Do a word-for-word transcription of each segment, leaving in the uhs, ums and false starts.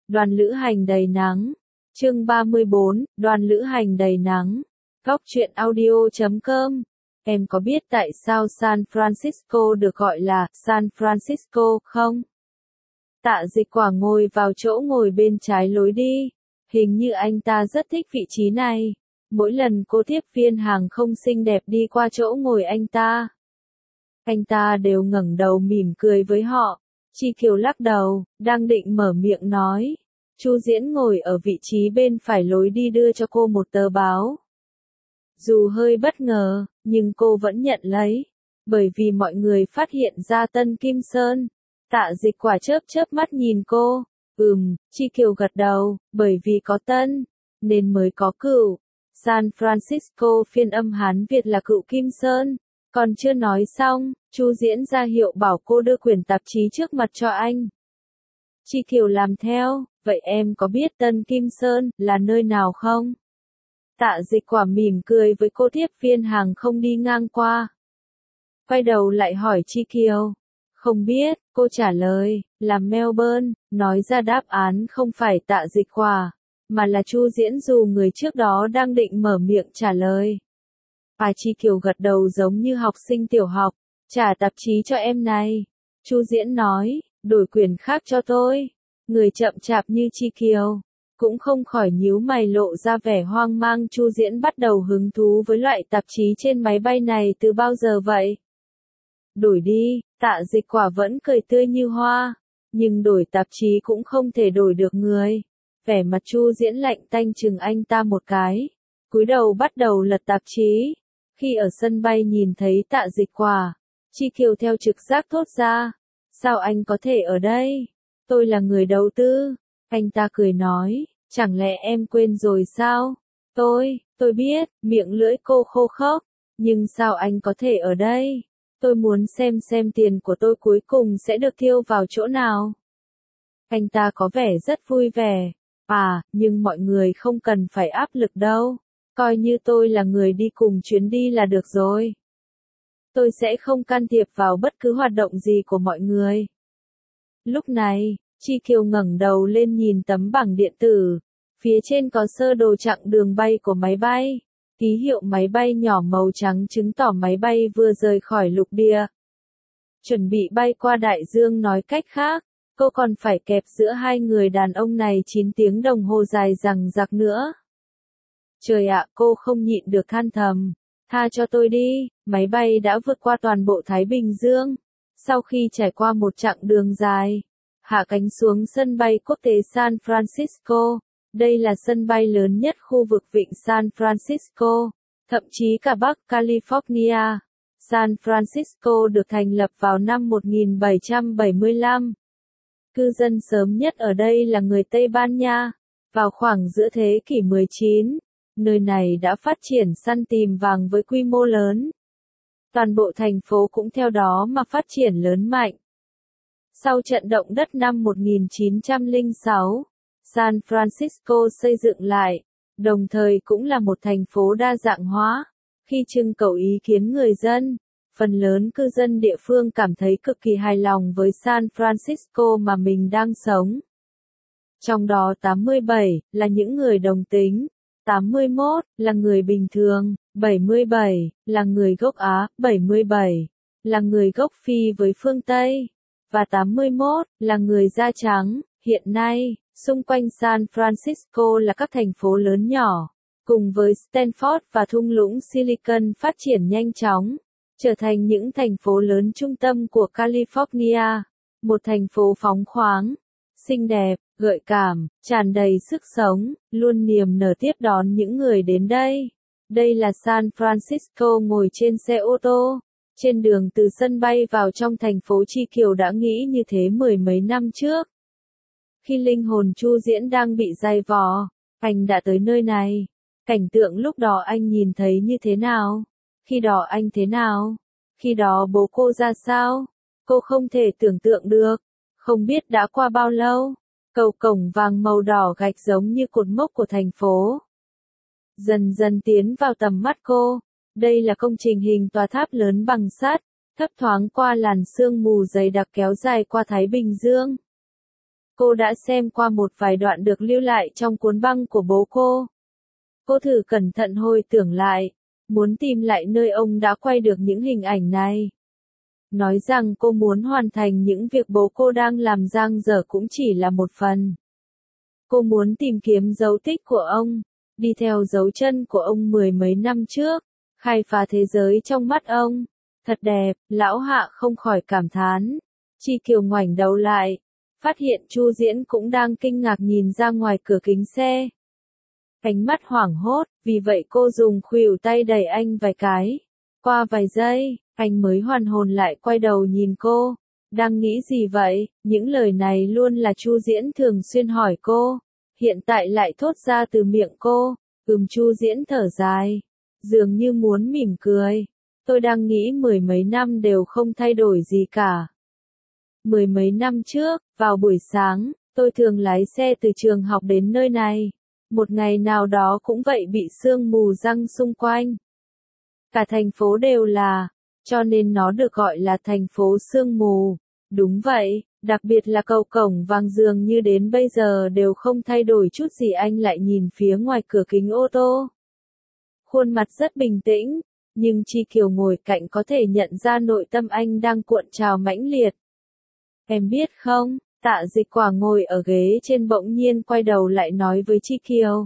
Đoàn lữ hành đầy nắng. Chương ba mươi bốn, đoàn lữ hành đầy nắng. Góc truyện audio chấm com. Em có biết tại sao San Francisco được gọi là San Francisco không? Tạ Dịch Quả ngồi vào chỗ ngồi bên trái lối đi. Hình như anh ta rất thích vị trí này. Mỗi lần cô tiếp viên hàng không xinh đẹp đi qua chỗ ngồi anh ta, anh ta đều ngẩng đầu mỉm cười với họ. Chi Kiều lắc đầu, đang định mở miệng nói. Chu Diễn ngồi ở vị trí bên phải lối đi đưa cho cô một tờ báo. Dù hơi bất ngờ, nhưng cô vẫn nhận lấy. Bởi vì mọi người phát hiện ra Tân Kim Sơn. Tạ Dịch Quả chớp chớp mắt nhìn cô. Ừm, Chi Kiều gật đầu, bởi vì có Tân, nên mới có Cửu. San Francisco phiên âm Hán Việt là Cửu Kim Sơn. Còn chưa nói xong, Chu Diễn ra hiệu bảo cô đưa quyển tạp chí trước mặt cho anh. Chi Kiều làm theo, vậy em có biết Tân Kim Sơn là nơi nào không? Tạ Dịch Quả mỉm cười với cô tiếp viên hàng không đi ngang qua. Quay đầu lại hỏi Chi Kiều. Không biết, cô trả lời, là Melbourne. Nói ra đáp án không phải Tạ Dịch Quả, mà là Chu Diễn dù người trước đó đang định mở miệng trả lời. Và Chi Kiều gật đầu giống như học sinh tiểu học. Trả tạp chí cho em này. Chu Diễn nói, đổi quyển khác cho tôi. Người chậm chạp như Chi Kiều cũng không khỏi nhíu mày lộ ra vẻ hoang mang. Chu Diễn bắt đầu hứng thú với loại tạp chí trên máy bay này từ bao giờ vậy? Đổi đi, Tạ Dịch Quả vẫn cười tươi như hoa. Nhưng đổi tạp chí cũng không thể đổi được người. Vẻ mặt Chu Diễn lạnh tanh chừng anh ta một cái. Cúi đầu bắt đầu lật tạp chí. Khi ở sân bay nhìn thấy Tạ Dịch Quả, Chi Kiều theo trực giác thốt ra. Sao anh có thể ở đây? Tôi là người đầu tư. Anh ta cười nói, chẳng lẽ em quên rồi sao? Tôi, tôi biết, miệng lưỡi cô khô khốc. Nhưng sao anh có thể ở đây? Tôi muốn xem xem tiền của tôi cuối cùng sẽ được tiêu vào chỗ nào. Anh ta có vẻ rất vui vẻ. À, nhưng mọi người không cần phải áp lực đâu. Coi như tôi là người đi cùng chuyến đi là được rồi. Tôi sẽ không can thiệp vào bất cứ hoạt động gì của mọi người. Lúc này, Chi Kiều ngẩng đầu lên nhìn tấm bảng điện tử. Phía trên có sơ đồ chặng đường bay của máy bay. Ký hiệu máy bay nhỏ màu trắng chứng tỏ máy bay vừa rời khỏi lục địa. Chuẩn bị bay qua đại dương, nói cách khác, cô còn phải kẹp giữa hai người đàn ông này chín tiếng đồng hồ dài dằng dặc nữa. Trời ạ, cô không nhịn được than thầm. Tha cho tôi đi, máy bay đã vượt qua toàn bộ Thái Bình Dương. Sau khi trải qua một chặng đường dài, hạ cánh xuống sân bay quốc tế San Francisco. Đây là sân bay lớn nhất khu vực vịnh San Francisco, thậm chí cả Bắc California. San Francisco được thành lập vào năm một nghìn bảy trăm bảy mươi lăm. Cư dân sớm nhất ở đây là người Tây Ban Nha. Vào khoảng giữa thế kỷ mười chín, nơi này đã phát triển săn tìm vàng với quy mô lớn. Toàn bộ thành phố cũng theo đó mà phát triển lớn mạnh. Sau trận động đất năm một nghìn chín trăm lẻ sáu, San Francisco xây dựng lại, đồng thời cũng là một thành phố đa dạng hóa. Khi trưng cầu ý kiến người dân, phần lớn cư dân địa phương cảm thấy cực kỳ hài lòng với San Francisco mà mình đang sống. Trong đó tám mươi bảy là những người đồng tính, tám mươi mốt là người bình thường, bảy mươi bảy là người gốc Á, bảy mươi bảy là người gốc Phi với phương Tây, và tám mươi mốt là người da trắng. Hiện nay, xung quanh San Francisco là các thành phố lớn nhỏ, cùng với Stanford và thung lũng Silicon phát triển nhanh chóng, trở thành những thành phố lớn trung tâm của California, một thành phố phóng khoáng, xinh đẹp, gợi cảm, tràn đầy sức sống, luôn niềm nở tiếp đón những người đến đây. Đây là San Francisco ngồi trên xe ô tô, trên đường từ sân bay vào trong thành phố. Chi Kiều đã nghĩ như thế mười mấy năm trước. Khi linh hồn Chu Diễn đang bị dày vò, anh đã tới nơi này. Cảnh tượng lúc đó anh nhìn thấy như thế nào? Khi đó anh thế nào? Khi đó bố cô ra sao? Cô không thể tưởng tượng được. Không biết đã qua bao lâu, cầu cổng vàng màu đỏ gạch giống như cột mốc của thành phố dần dần tiến vào tầm mắt cô. Đây là công trình hình tòa tháp lớn bằng sắt, thấp thoáng qua làn sương mù dày đặc kéo dài qua Thái Bình Dương. Cô đã xem qua một vài đoạn được lưu lại trong cuốn băng của bố cô. Cô thử cẩn thận hồi tưởng lại, muốn tìm lại nơi ông đã quay được những hình ảnh này. Nói rằng cô muốn hoàn thành những việc bố cô đang làm dang dở cũng chỉ là một phần. Cô muốn tìm kiếm dấu tích của ông, đi theo dấu chân của ông mười mấy năm trước, khai phá thế giới trong mắt ông. Thật đẹp, lão Hạ không khỏi cảm thán. Chi Kiều ngoảnh đầu lại, phát hiện Chu Diễn cũng đang kinh ngạc nhìn ra ngoài cửa kính xe. Ánh mắt hoảng hốt, vì vậy cô dùng khuỷu tay đẩy anh vài cái. Qua vài giây, anh mới hoàn hồn lại quay đầu nhìn cô. Đang nghĩ gì vậy? Những lời này luôn là Chu Diễn thường xuyên hỏi cô. Hiện tại lại thốt ra từ miệng cô. Ừm, Chu Diễn thở dài, dường như muốn mỉm cười. Tôi đang nghĩ mười mấy năm đều không thay đổi gì cả. Mười mấy năm trước, vào buổi sáng, tôi thường lái xe từ trường học đến nơi này. Một ngày nào đó cũng vậy bị sương mù giăng xung quanh. Cả thành phố đều là, cho nên nó được gọi là thành phố sương mù. Đúng vậy, đặc biệt là cầu cổng vàng dường như đến bây giờ đều không thay đổi chút gì. Anh lại nhìn phía ngoài cửa kính ô tô. Khuôn mặt rất bình tĩnh, nhưng Chi Kiều ngồi cạnh có thể nhận ra nội tâm anh đang cuộn trào mãnh liệt. Em biết không, Tạ Dịch Quả ngồi ở ghế trên bỗng nhiên quay đầu lại nói với Chi Kiều.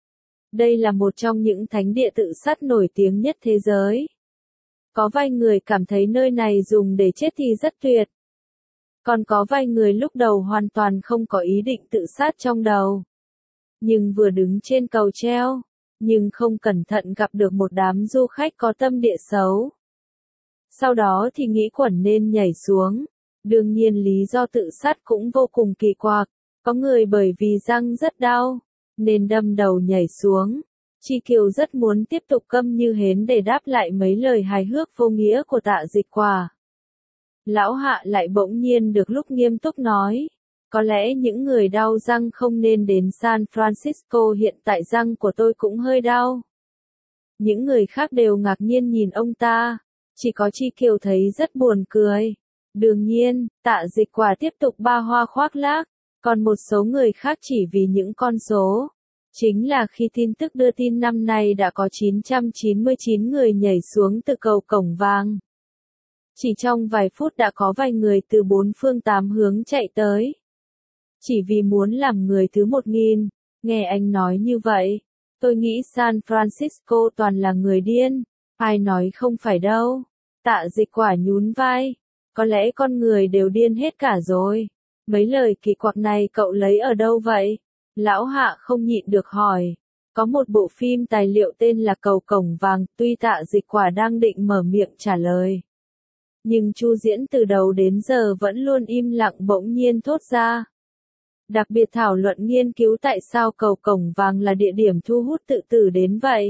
Đây là một trong những thánh địa tự sát nổi tiếng nhất thế giới. Có vài người cảm thấy nơi này dùng để chết thì rất tuyệt. Còn có vài người lúc đầu hoàn toàn không có ý định tự sát trong đầu. Nhưng vừa đứng trên cầu treo, nhưng không cẩn thận gặp được một đám du khách có tâm địa xấu. Sau đó thì nghĩ quẩn nên nhảy xuống. Đương nhiên lý do tự sát cũng vô cùng kỳ quặc. Có người bởi vì răng rất đau, nên đâm đầu nhảy xuống. Chi Kiều rất muốn tiếp tục câm như hến để đáp lại mấy lời hài hước vô nghĩa của Tạ Dịch Quả. Lão Hạ lại bỗng nhiên được lúc nghiêm túc nói. Có lẽ những người đau răng không nên đến San Francisco, hiện tại răng của tôi cũng hơi đau. Những người khác đều ngạc nhiên nhìn ông ta. Chỉ có Chi Kiều thấy rất buồn cười. Đương nhiên, Tạ Dịch Quả tiếp tục ba hoa khoác lác. Còn một số người khác chỉ vì những con số. Chính là khi tin tức đưa tin năm nay đã có chín trăm chín mươi chín người nhảy xuống từ cầu cổng vàng. Chỉ trong vài phút đã có vài người từ bốn phương tám hướng chạy tới. Chỉ vì muốn làm người thứ một nghìn. Nghe anh nói như vậy, tôi nghĩ San Francisco toàn là người điên. Ai nói không phải đâu. Tạ Dịch Quả nhún vai. Có lẽ con người đều điên hết cả rồi. Mấy lời kỳ quặc này cậu lấy ở đâu vậy? Lão Hạ không nhịn được hỏi. Có một bộ phim tài liệu tên là Cầu Cổng Vàng, tuy Tạ Dịch Quả đang định mở miệng trả lời. Nhưng Chu Diễn từ đầu đến giờ vẫn luôn im lặng, bỗng nhiên thốt ra. Đặc biệt thảo luận nghiên cứu tại sao cầu cổng vàng là địa điểm thu hút tự tử đến vậy.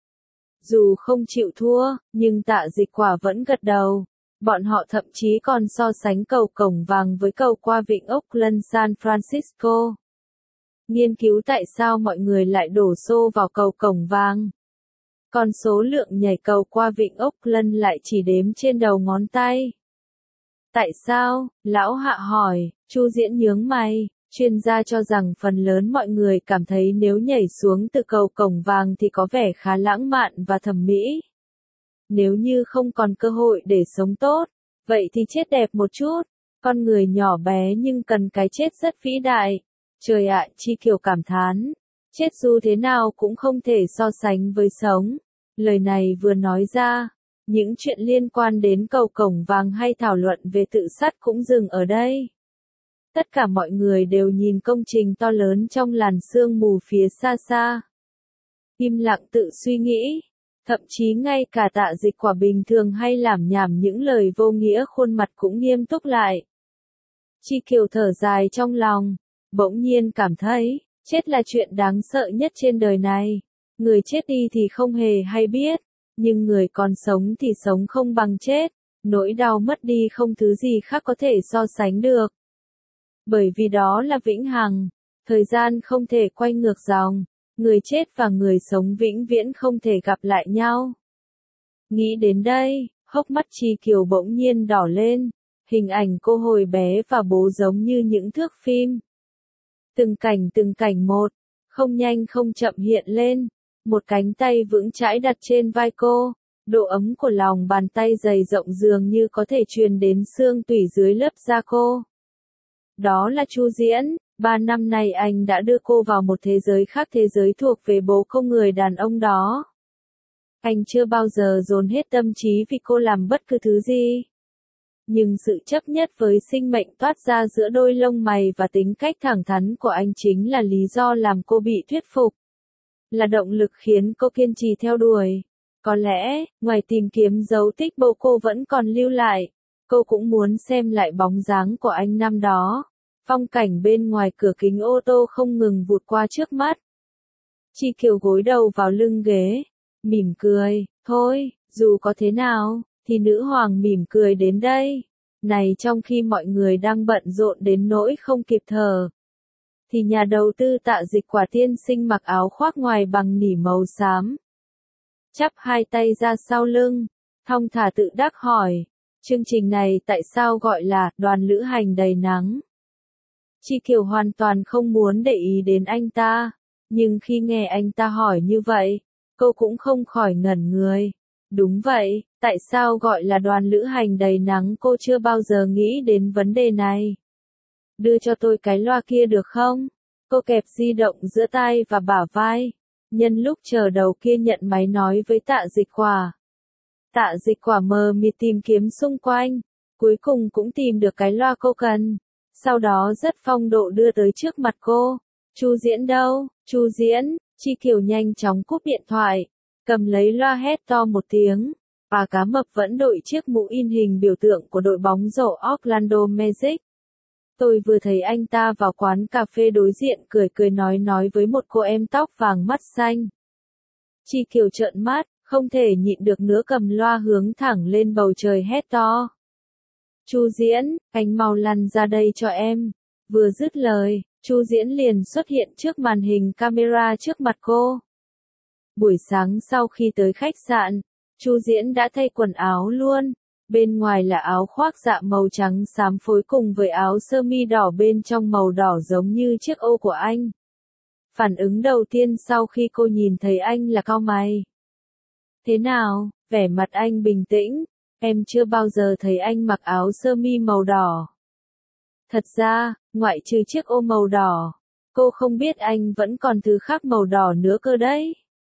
Dù không chịu thua, nhưng Tạ Dịch Quả vẫn gật đầu. Bọn họ thậm chí còn so sánh cầu cổng vàng với cầu qua vịnh Oakland San Francisco. Nghiên cứu tại sao mọi người lại đổ xô vào cầu cổng vàng. Còn số lượng nhảy cầu qua vịnh Oakland lại chỉ đếm trên đầu ngón tay. Tại sao? Lão Hạ hỏi. Chu Diễn nhướng mày. Chuyên gia cho rằng phần lớn mọi người cảm thấy nếu nhảy xuống từ cầu cổng vàng thì có vẻ khá lãng mạn và thẩm mỹ. Nếu như không còn cơ hội để sống tốt, vậy thì chết đẹp một chút. Con người nhỏ bé nhưng cần cái chết rất vĩ đại. Trời ạ, Chi Kiều cảm thán. Chết dù thế nào cũng không thể so sánh với sống. Lời này vừa nói ra, những chuyện liên quan đến cầu cổng vàng hay thảo luận về tự sát cũng dừng ở đây. Tất cả mọi người đều nhìn công trình to lớn trong làn sương mù phía xa xa. Im lặng tự suy nghĩ. Thậm chí ngay cả Tạ Dịch Quả bình thường hay lảm nhảm những lời vô nghĩa khuôn mặt cũng nghiêm túc lại. Chi Kiều thở dài trong lòng, bỗng nhiên cảm thấy, chết là chuyện đáng sợ nhất trên đời này. Người chết đi thì không hề hay biết, nhưng người còn sống thì sống không bằng chết. Nỗi đau mất đi không thứ gì khác có thể so sánh được. Bởi vì đó là vĩnh hằng, thời gian không thể quay ngược dòng. Người chết và người sống vĩnh viễn không thể gặp lại nhau. Nghĩ đến đây, hốc mắt Chi Kiều bỗng nhiên đỏ lên. Hình ảnh cô hồi bé và bố giống như những thước phim. Từng cảnh từng cảnh một, không nhanh không chậm hiện lên, một cánh tay vững chãi đặt trên vai cô, độ ấm của lòng bàn tay dày rộng dường như có thể truyền đến xương tủy dưới lớp da cô. Đó là Chu Diễn, ba năm nay anh đã đưa cô vào một thế giới khác, thế giới thuộc về bố không người đàn ông đó. Anh chưa bao giờ dồn hết tâm trí vì cô làm bất cứ thứ gì. Nhưng sự chấp nhất với sinh mệnh toát ra giữa đôi lông mày và tính cách thẳng thắn của anh chính là lý do làm cô bị thuyết phục. Là động lực khiến cô kiên trì theo đuổi. Có lẽ, ngoài tìm kiếm dấu tích bố cô vẫn còn lưu lại, cô cũng muốn xem lại bóng dáng của anh năm đó. Phong cảnh bên ngoài cửa kính ô tô không ngừng vụt qua trước mắt. Chi Kiều gối đầu vào lưng ghế, mỉm cười, thôi, dù có thế nào, thì nữ hoàng mỉm cười đến đây. Này trong khi mọi người đang bận rộn đến nỗi không kịp thở, thì nhà đầu tư Tạ Dịch Quả tiên sinh mặc áo khoác ngoài bằng nỉ màu xám, chắp hai tay ra sau lưng, thong thả tự đắc hỏi, chương trình này tại sao gọi là đoàn lữ hành đầy nắng? Chi Kiều hoàn toàn không muốn để ý đến anh ta, nhưng khi nghe anh ta hỏi như vậy, cô cũng không khỏi ngẩn người. Đúng vậy, tại sao gọi là đoàn lữ hành đầy nắng? Cô chưa bao giờ nghĩ đến vấn đề này. Đưa cho tôi cái loa kia được không? Cô kẹp di động giữa tai và bả vai. Nhân lúc chờ đầu kia nhận máy nói với Tạ Dịch Quả. Tạ Dịch Quả mờ mịt tìm kiếm xung quanh, cuối cùng cũng tìm được cái loa cô cần. Sau đó rất phong độ đưa tới trước mặt cô. Chu Diễn đâu? Chu Diễn? Chi Kiều nhanh chóng cúp điện thoại, cầm lấy loa hét to một tiếng. Và cá mập vẫn đội chiếc mũ in hình biểu tượng của đội bóng rổ Orlando Magic. Tôi vừa thấy anh ta vào quán cà phê đối diện cười cười nói nói với một cô em tóc vàng mắt xanh. Chi Kiều trợn mắt, không thể nhịn được nữa cầm loa hướng thẳng lên bầu trời hét to. Chu Diễn, anh mau lăn ra đây cho em. Vừa dứt lời, Chu Diễn liền xuất hiện trước màn hình camera trước mặt cô. Buổi sáng sau khi tới khách sạn, Chu Diễn đã thay quần áo luôn. Bên ngoài là áo khoác dạ màu trắng xám phối cùng với áo sơ mi đỏ bên trong màu đỏ giống như chiếc ô của anh. Phản ứng đầu tiên sau khi cô nhìn thấy anh là cau mày. Thế nào? Vẻ mặt anh bình tĩnh. Em chưa bao giờ thấy anh mặc áo sơ mi màu đỏ. Thật ra, ngoại trừ chiếc ô màu đỏ, cô không biết anh vẫn còn thứ khác màu đỏ nữa cơ đấy.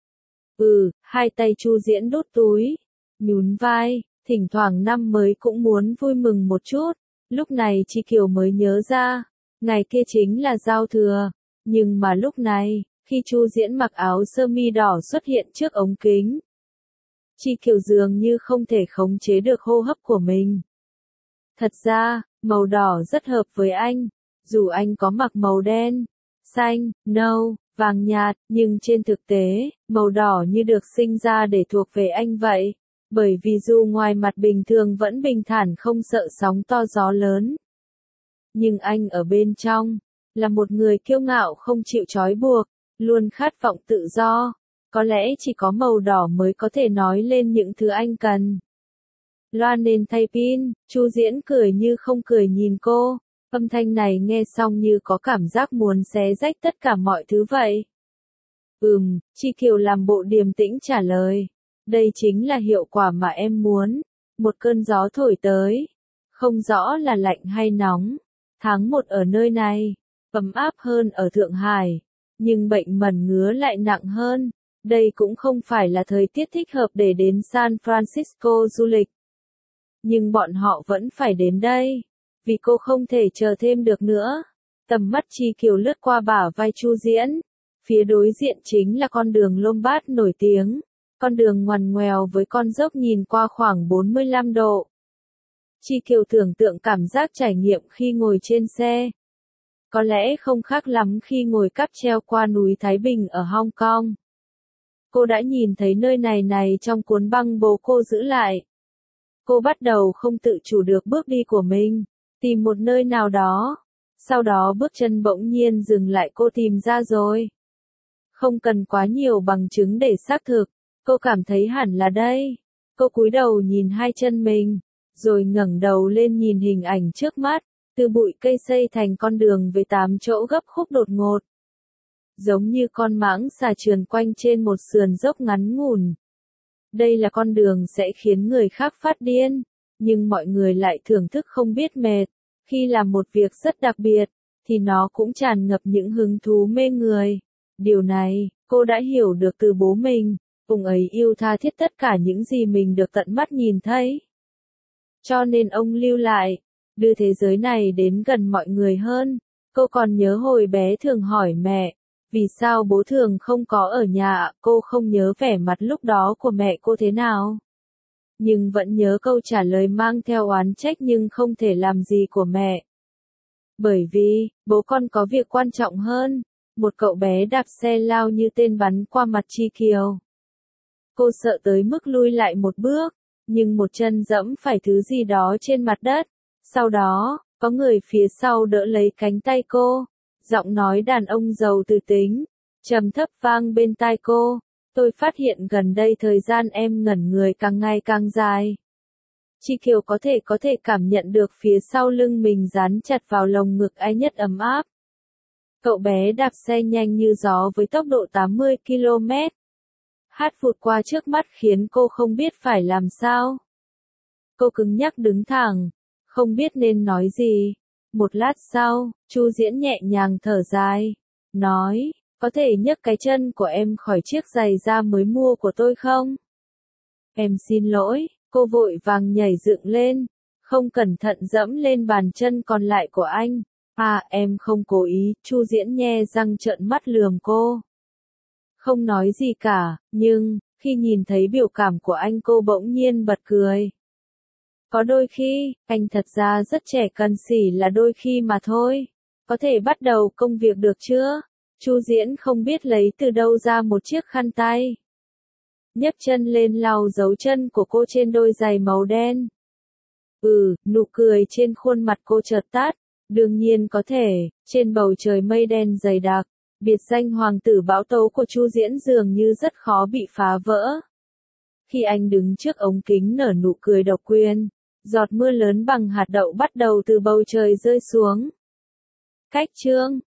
Ừ, hai tay Chu Diễn đút túi, nhún vai, thỉnh thoảng năm mới cũng muốn vui mừng một chút. Lúc này Chi Kiều mới nhớ ra, ngày kia chính là giao thừa, nhưng mà lúc này, khi Chu Diễn mặc áo sơ mi đỏ xuất hiện trước ống kính, Chi Kiều dường như không thể khống chế được hô hấp của mình. Thật ra, màu đỏ rất hợp với anh, dù anh có mặc màu đen, xanh, nâu, vàng nhạt, nhưng trên thực tế, màu đỏ như được sinh ra để thuộc về anh vậy. Bởi vì dù ngoài mặt bình thường vẫn bình thản không sợ sóng to gió lớn, nhưng anh ở bên trong, là một người kiêu ngạo không chịu trói buộc, luôn khát vọng tự do. Có lẽ chỉ có màu đỏ mới có thể nói lên những thứ anh cần. Loa nên thay pin, Chu Diễn cười như không cười nhìn cô, âm thanh này nghe xong như có cảm giác muốn xé rách tất cả mọi thứ vậy. Ừm, Chi Kiều làm bộ điềm tĩnh trả lời. Đây chính là hiệu quả mà em muốn. Một cơn gió thổi tới. Không rõ là lạnh hay nóng. Tháng một ở nơi này, ấm áp hơn ở Thượng Hải. Nhưng bệnh mẩn ngứa lại nặng hơn. Đây cũng không phải là thời tiết thích hợp để đến San Francisco du lịch. Nhưng bọn họ vẫn phải đến đây. Vì cô không thể chờ thêm được nữa. Tầm mắt Chi Kiều lướt qua bả vai Chu Diễn. Phía đối diện chính là con đường Lombard nổi tiếng. Con đường ngoằn ngoèo với con dốc nhìn qua khoảng bốn mươi lăm độ. Chi Kiều tưởng tượng cảm giác trải nghiệm khi ngồi trên xe. Có lẽ không khác lắm khi ngồi cáp treo qua núi Thái Bình ở Hong Kong. Cô đã nhìn thấy nơi này này trong cuốn băng bố cô giữ lại. Cô bắt đầu không tự chủ được bước đi của mình, tìm một nơi nào đó. Sau đó bước chân bỗng nhiên dừng lại, cô tìm ra rồi. Không cần quá nhiều bằng chứng để xác thực, cô cảm thấy hẳn là đây. Cô cúi đầu nhìn hai chân mình, rồi ngẩng đầu lên nhìn hình ảnh trước mắt. từ bụi cây xây thành con đường về tám chỗ gấp khúc đột ngột. Giống như con mãng xà trườn quanh trên một sườn dốc ngắn ngủn. Đây là con đường sẽ khiến người khác phát điên, nhưng mọi người lại thưởng thức không biết mệt. Khi làm một việc rất đặc biệt, thì nó cũng tràn ngập những hứng thú mê người. Điều này, cô đã hiểu được từ bố mình, ông ấy yêu tha thiết tất cả những gì mình được tận mắt nhìn thấy. Cho nên ông lưu lại, đưa thế giới này đến gần mọi người hơn. Cô còn nhớ hồi bé thường hỏi mẹ, vì sao bố thường không có ở nhà, cô không nhớ vẻ mặt lúc đó của mẹ cô thế nào. Nhưng vẫn nhớ câu trả lời mang theo oán trách nhưng không thể làm gì của mẹ. Bởi vì, bố con có việc quan trọng hơn. Một cậu bé đạp xe lao như tên bắn qua mặt Chi Kiều. Cô sợ tới mức lui lại một bước, nhưng một chân dẫm phải thứ gì đó trên mặt đất. Sau đó, có người phía sau đỡ lấy cánh tay cô. Giọng nói đàn ông giàu từ tính, trầm thấp vang bên tai cô. Tôi phát hiện gần đây thời gian em ngẩn người càng ngày càng dài. Chi Kiều có thể có thể cảm nhận được phía sau lưng mình dán chặt vào lồng ngực ai nhất ấm áp. Cậu bé đạp xe nhanh như gió với tốc độ tám mươi ki lô mét. Hát vụt qua trước mắt khiến cô không biết phải làm sao. Cô cứng nhắc đứng thẳng, không biết nên nói gì. Một lát sau, Chu Diễn nhẹ nhàng thở dài, nói, có thể nhấc cái chân của em khỏi chiếc giày da mới mua của tôi không? Em xin lỗi, cô vội vàng nhảy dựng lên, không cẩn thận dẫm lên bàn chân còn lại của anh. À, em không cố ý, Chu Diễn nhe răng trợn mắt lườm cô. Không nói gì cả, nhưng, khi nhìn thấy biểu cảm của anh cô bỗng nhiên bật cười. Có đôi khi, anh thật ra rất trẻ cần xỉ là đôi khi mà thôi. Có thể bắt đầu công việc được chưa? Chu Diễn không biết lấy từ đâu ra một chiếc khăn tay. Nhấc chân lên lau dấu chân của cô trên đôi giày màu đen. Ừ, nụ cười trên khuôn mặt cô chợt tắt. Đương nhiên có thể, trên bầu trời mây đen dày đặc, biệt danh hoàng tử bão tố của Chu Diễn dường như rất khó bị phá vỡ. Khi anh đứng trước ống kính nở nụ cười độc quyền, giọt mưa lớn bằng hạt đậu bắt đầu từ bầu trời rơi xuống. Cách chương